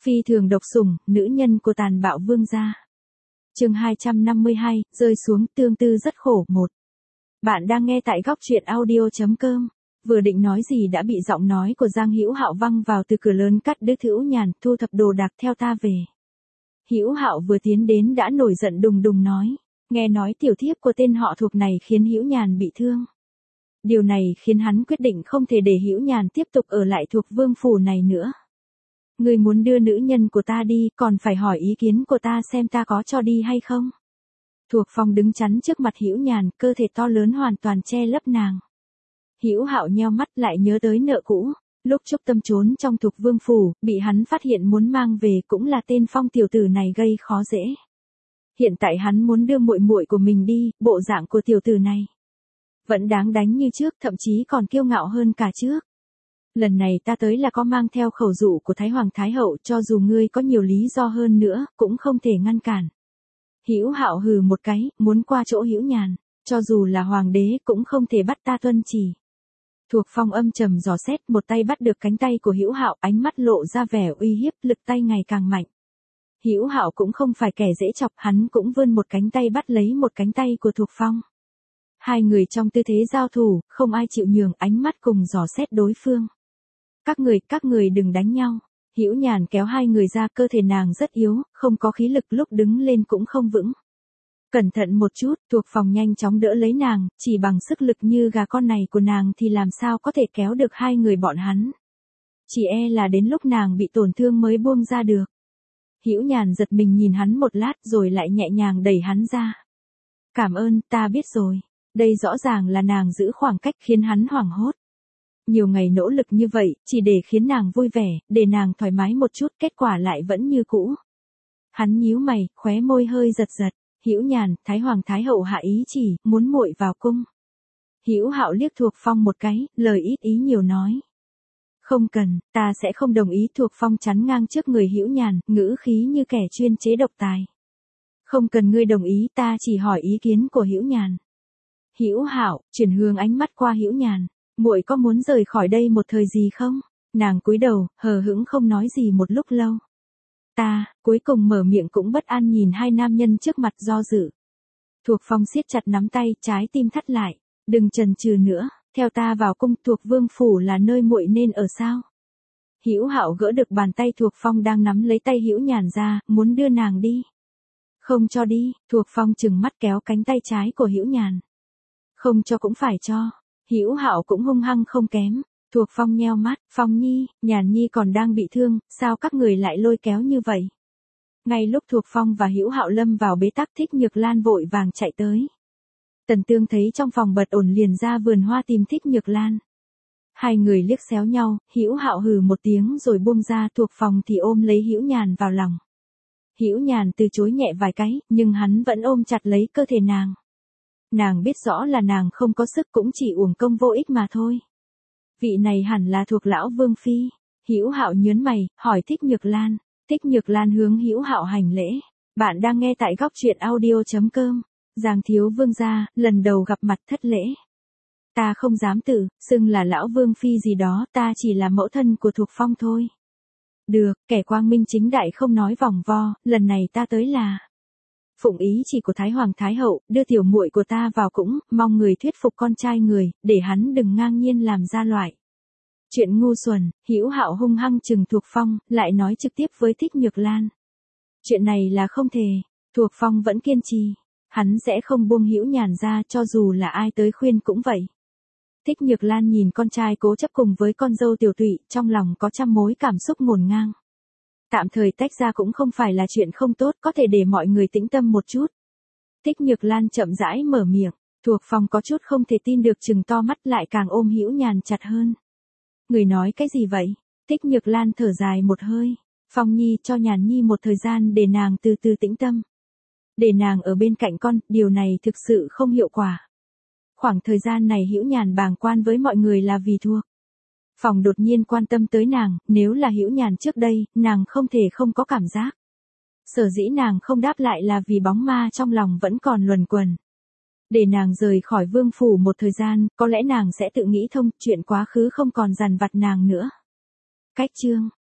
Phi thường độc sủng, nữ nhân của tàn bạo vương gia. Chương 252, rơi xuống, tương tư rất khổ. Một. Bạn đang nghe tại góc truyện audio.com. Vừa định nói gì đã bị giọng nói của Giang Hữu Hạo văng vào từ cửa lớn cắt đứt. Hữu Nhàn, thu thập đồ đạc theo ta về. Hữu Hạo vừa tiến đến đã nổi giận đùng đùng nói, nghe nói tiểu thiếp của tên họ Thuộc này khiến Hữu Nhàn bị thương. Điều này khiến hắn quyết định không thể để Hữu Nhàn tiếp tục ở lại Thuộc vương phủ này nữa. Ngươi muốn đưa nữ nhân của ta đi, còn phải hỏi ý kiến của ta xem ta có cho đi hay không. Thuộc Phong đứng chắn trước mặt Hữu Nhàn, cơ thể to lớn hoàn toàn che lấp nàng. Hữu Hạo nheo mắt lại nhớ tới nợ cũ, lúc Trúc Tâm trốn trong Thuộc vương phủ, bị hắn phát hiện muốn mang về cũng là tên Phong tiểu tử này gây khó dễ. Hiện tại hắn muốn đưa muội muội của mình đi, bộ dạng của tiểu tử này vẫn đáng đánh như trước, thậm chí còn kiêu ngạo hơn cả trước. Lần này ta tới là có mang theo khẩu dụ của Thái Hoàng Thái Hậu, cho dù ngươi có nhiều lý do hơn nữa, cũng không thể ngăn cản. Hữu Hạo hừ một cái, muốn qua chỗ Hữu Nhàn, cho dù là hoàng đế cũng không thể bắt ta tuân chỉ. Thuộc Phong âm trầm dò xét, một tay bắt được cánh tay của Hữu Hạo, ánh mắt lộ ra vẻ uy hiếp, lực tay ngày càng mạnh. Hữu Hạo cũng không phải kẻ dễ chọc, hắn cũng vươn một cánh tay bắt lấy một cánh tay của Thuộc Phong. Hai người trong tư thế giao thủ, không ai chịu nhường, ánh mắt cùng dò xét đối phương. Các người đừng đánh nhau. Hữu Nhàn kéo hai người ra, cơ thể nàng rất yếu, không có khí lực, lúc đứng lên cũng không vững. Cẩn thận một chút, Thuộc Phong nhanh chóng đỡ lấy nàng, chỉ bằng sức lực như gà con này của nàng thì làm sao có thể kéo được hai người bọn hắn. Chỉ e là đến lúc nàng bị tổn thương mới buông ra được. Hữu Nhàn giật mình nhìn hắn một lát rồi lại nhẹ nhàng đẩy hắn ra. Cảm ơn, ta biết rồi. Đây rõ ràng là nàng giữ khoảng cách khiến hắn hoảng hốt. Nhiều ngày nỗ lực như vậy, chỉ để khiến nàng vui vẻ, để nàng thoải mái một chút, kết quả lại vẫn như cũ. Hắn nhíu mày, khóe môi hơi giật giật. Hữu Nhàn, Thái Hoàng Thái Hậu hạ ý chỉ, muốn muội vào cung. Hữu Hạo liếc Thuộc Phong một cái, lời ít ý nhiều nói. Không cần, ta sẽ không đồng ý. Thuộc Phong chắn ngang trước người Hữu Nhàn, ngữ khí như kẻ chuyên chế độc tài. Không cần ngươi đồng ý, ta chỉ hỏi ý kiến của Hữu Nhàn. Hữu Hạo chuyển hướng ánh mắt qua Hữu Nhàn, muội có muốn rời khỏi đây một thời gì không? Nàng cúi đầu, hờ hững không nói gì một lúc lâu. Ta, cuối cùng mở miệng cũng bất an nhìn hai nam nhân trước mặt do dự. Thuộc Phong siết chặt nắm tay, trái tim thắt lại. Đừng chần chừ nữa, theo ta vào cung. Thuộc vương phủ là nơi muội nên ở sao? Hữu Hạo gỡ được bàn tay Thuộc Phong đang nắm lấy tay Hữu Nhàn ra, muốn đưa nàng đi. Không cho đi. Thuộc Phong trừng mắt kéo cánh tay trái của Hữu Nhàn. Không cho cũng phải cho. Hữu Hạo cũng hung hăng không kém. Thuộc Phong nheo mắt, Phong Nhi, Nhàn Nhi còn đang bị thương, sao các người lại lôi kéo như vậy? Ngay lúc Thuộc Phong và Hữu Hạo lâm vào bế tắc, Thích Nhược Lan vội vàng chạy tới. Tần Tương thấy trong phòng bật ổn liền ra vườn hoa tìm Thích Nhược Lan. Hai người liếc xéo nhau, Hữu Hạo hừ một tiếng rồi buông ra. Thuộc Phong thì ôm lấy Hữu Nhàn vào lòng. Hữu Nhàn từ chối nhẹ vài cái, nhưng hắn vẫn ôm chặt lấy cơ thể nàng. Nàng biết rõ là nàng không có sức, cũng chỉ uổng công vô ích mà thôi. Vị này hẳn là Thuộc lão vương phi. Hữu Hạo nhớn mày, hỏi Thích Nhược Lan. Thích Nhược Lan hướng Hữu Hạo hành lễ. Bạn đang nghe tại góc truyện audio.com. Giang thiếu vương gia, lần đầu gặp mặt thất lễ. Ta không dám tự xưng là lão vương phi gì đó, ta chỉ là mẫu thân của Thuộc Phong thôi. Được, kẻ quang minh chính đại không nói vòng vo, lần này ta tới là phụng ý chỉ của Thái Hoàng Thái Hậu, đưa tiểu muội của ta vào cũng, mong người thuyết phục con trai người, để hắn đừng ngang nhiên làm ra loại chuyện ngu xuẩn. Hữu Hạo hung hăng chừng Thuộc Phong, lại nói trực tiếp với Thích Nhược Lan. Chuyện này là không thể. Thuộc Phong vẫn kiên trì. Hắn sẽ không buông Hữu Nhàn ra, cho dù là ai tới khuyên cũng vậy. Thích Nhược Lan nhìn con trai cố chấp cùng với con dâu tiểu tụy, trong lòng có trăm mối cảm xúc ngổn ngang. Tạm thời tách ra cũng không phải là chuyện không tốt, có thể để mọi người tĩnh tâm một chút. Thích Nhược Lan chậm rãi mở miệng. Thuộc Phong có chút không thể tin được, trừng to mắt lại càng ôm Hữu Nhàn chặt hơn. Người nói cái gì vậy? Thích Nhược Lan thở dài một hơi. Phong Nhi, cho Nhàn Nhi một thời gian để nàng từ từ tĩnh tâm. Để nàng ở bên cạnh con, điều này thực sự không hiệu quả. Khoảng thời gian này Hữu Nhàn bàng quan với mọi người là vì Thuộc Phong đột nhiên quan tâm tới nàng, nếu là Hữu Nhàn trước đây, nàng không thể không có cảm giác. Sở dĩ nàng không đáp lại là vì bóng ma trong lòng vẫn còn luẩn quẩn. Để nàng rời khỏi vương phủ một thời gian, có lẽ nàng sẽ tự nghĩ thông, chuyện quá khứ không còn dằn vặt nàng nữa. Cách chương